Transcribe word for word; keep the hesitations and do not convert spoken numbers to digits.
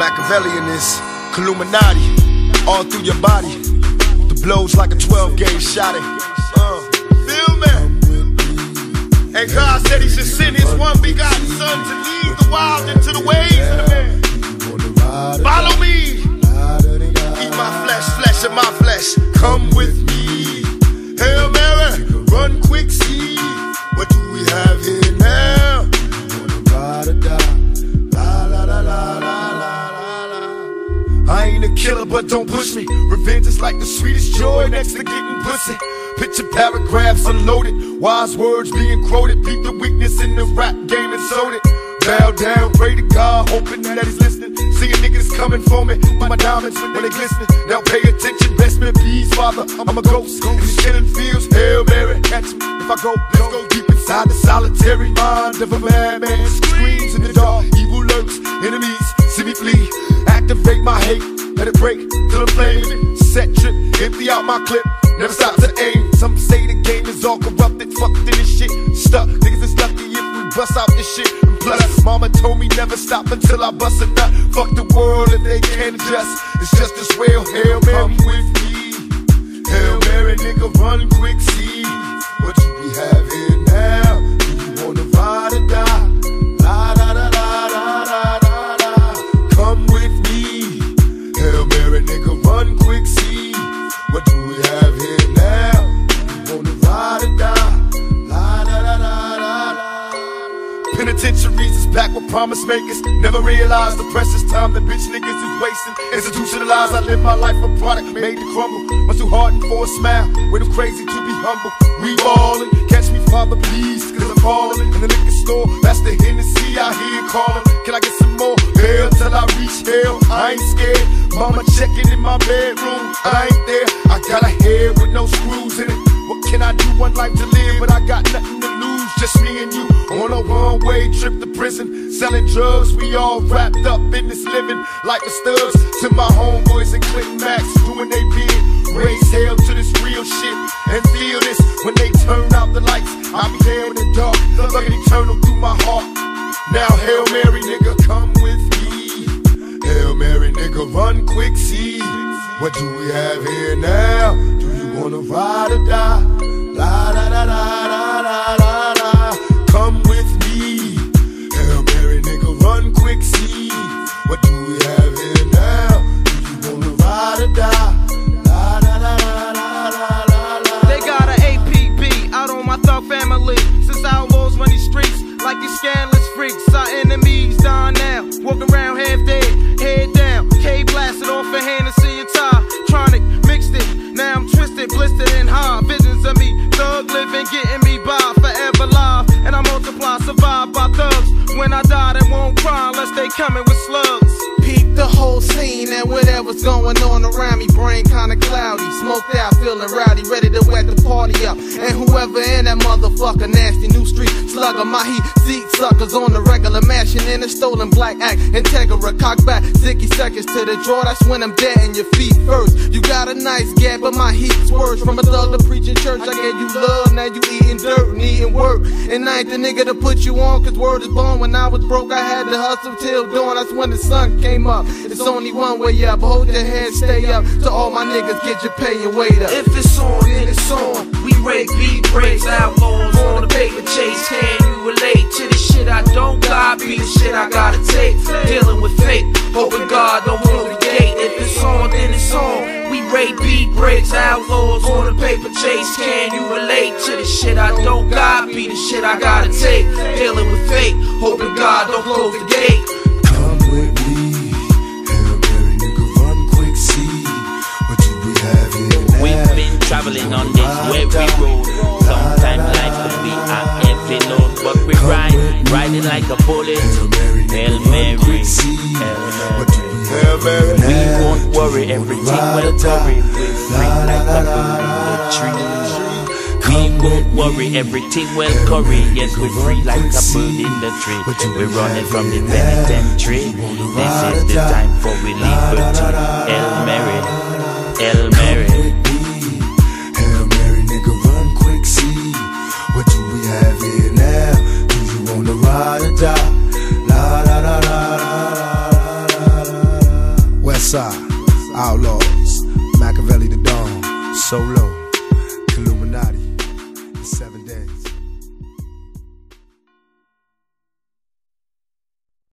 Machiavellian is Illuminati all through your body. The blows like a twelve gauge shot. Uh, feel me? And God said He should send His one begotten Son to lead the wild into the ways of the man. Follow me. Eat my flesh, flesh of my flesh. Come with me. Hail Mary, run quick, see. What do we have here now? Ride or die. La la la la la la la. I ain't a killer, but don't push me. Revenge is like the sweetest joy next to getting pussy. Picture paragraphs unloaded, wise words being quoted. Beat the weakness in the rap game and sold it. Bow down, pray to God, hoping that He's listening. Seeing niggas coming for me, with my diamonds when they glistening. Now pay attention, best me please, Father. I'm a ghost in these killing fields. Hail Mary, catch me if I go. Let's go deep inside the solitary mind of a madman. Screams in the dark, evil lurks, enemies see me flee. Activate my hate, let it break till I'm flaming. Set trip, empty out my clip, never stop to aim. Some say the game is all corrupted, fucked in this shit. Stuck, niggas is lucky if we bust out this shit. And plus, mama told me never stop until I bust a nut. Fuck the world if they can't adjust. It's just as well, Hail Mary. Come with me. Hail Mary, nigga, run quick, see what you be have here now. Do you wanna ride or die? La la la la la la la la. Come with me. Hail Mary, nigga, run quick, see what do we have here now. Do you wanna ride or die? La la la la la la. Penitentiaries is back with promise makers. Never realized the precious time that bitch niggas is wasting. Institutionalized, I live my life a product made to crumble. Much too hardened for a smile, way too crazy to be humble. We ballin', catch me Father please, cause I'm falling. In the liquor store, that's the Hennessy I hear calling. Can I get some more? Hell till I reach hell, I ain't scared. Mama checking in my bedroom, I ain't there. I got a head with no screws in it. What can I do? One life to live, but I got nothing to lose. Just me and you on a one-way trip to prison. Selling drugs, we all wrapped up in this living like the studs. To my homeboys and Clinton Max doing they bid. Raise hell to this real shit and feel this. When they turn out the lights, I'll be there in the dark, looking eternal through my heart. Now Hail Mary, nigga, come with me. Hail Mary, nigga, run quick, see what do we have here now? Do you wanna ride or die? La la la la la la la la. Come with me. Hail Mary, nigga, run quick, see what do we have here now? Do you wanna ride or die? La la la la la la la la. They got an A P B out on my thug family. Since outlaws run these streets like these scandalous freaks. Our enemies dying now, walking around half dead, head down. K blasted off a Hennessy and tie. Tronic mixed it, now I'm twisted, blistered and high. Visions of me, thug living, getting me by, forever live. And I multiply, survive by thugs. When I die, they won't cry unless they coming with slugs. Peep the whole scene and whatever's going on around me. Brain kinda cloudy, smoked out, feeling rowdy, ready to wet the party up. And whoever in that motherfucker, nasty new street slugger, my heat seat suckers on the regular, mashing in a stolen black act. Integra, cock back, zicky seconds to the draw. That's when I'm dead in your feet first. You got a nice gap, but my heat's worse. From a thug to preaching church, I gave you love, now you eating dirt and eating work. And I ain't the nigga to put you on, cause word is born. When I was broke, I had to hustle till dawn. That's when the sun came up. It's only one way up, hold your head, stay up. To all my niggas, get your pay and wait up. If it's on, then it's on. We break beat breaks, outlaws on the paper chase. Can you relate to the shit I don't got? Be the shit I gotta take. Dealing with fate, hoping God don't close the gate. If it's on, then it's on. We rate beat breaks, outlaws on the paper chase. Can you relate to the shit I don't got? Be the shit I gotta take. Dealing with fate, hoping God don't close the gate. Come with me. Hail Mary, nigga, run quick, see what do we have here now? We've been traveling on this weary road. Sometimes life can be a heavy load, but we ride, riding like a bullet. Hail Mary, Hail Mary, we won't worry, everything will curry. We're free like a bird in the tree. We won't worry, everything will curry. Yes, we're free like a bird in the tree. We're running from the penitentiary. This is the time for we liberty. Hail Mary, Hail Mary. Hail Mary, nigga, run quick, see what do we have here now? Do you wanna ride or die? La la la la la la la la. Westside, Outlaws, Machiavelli the Dawn, Solo, Illuminati, seven.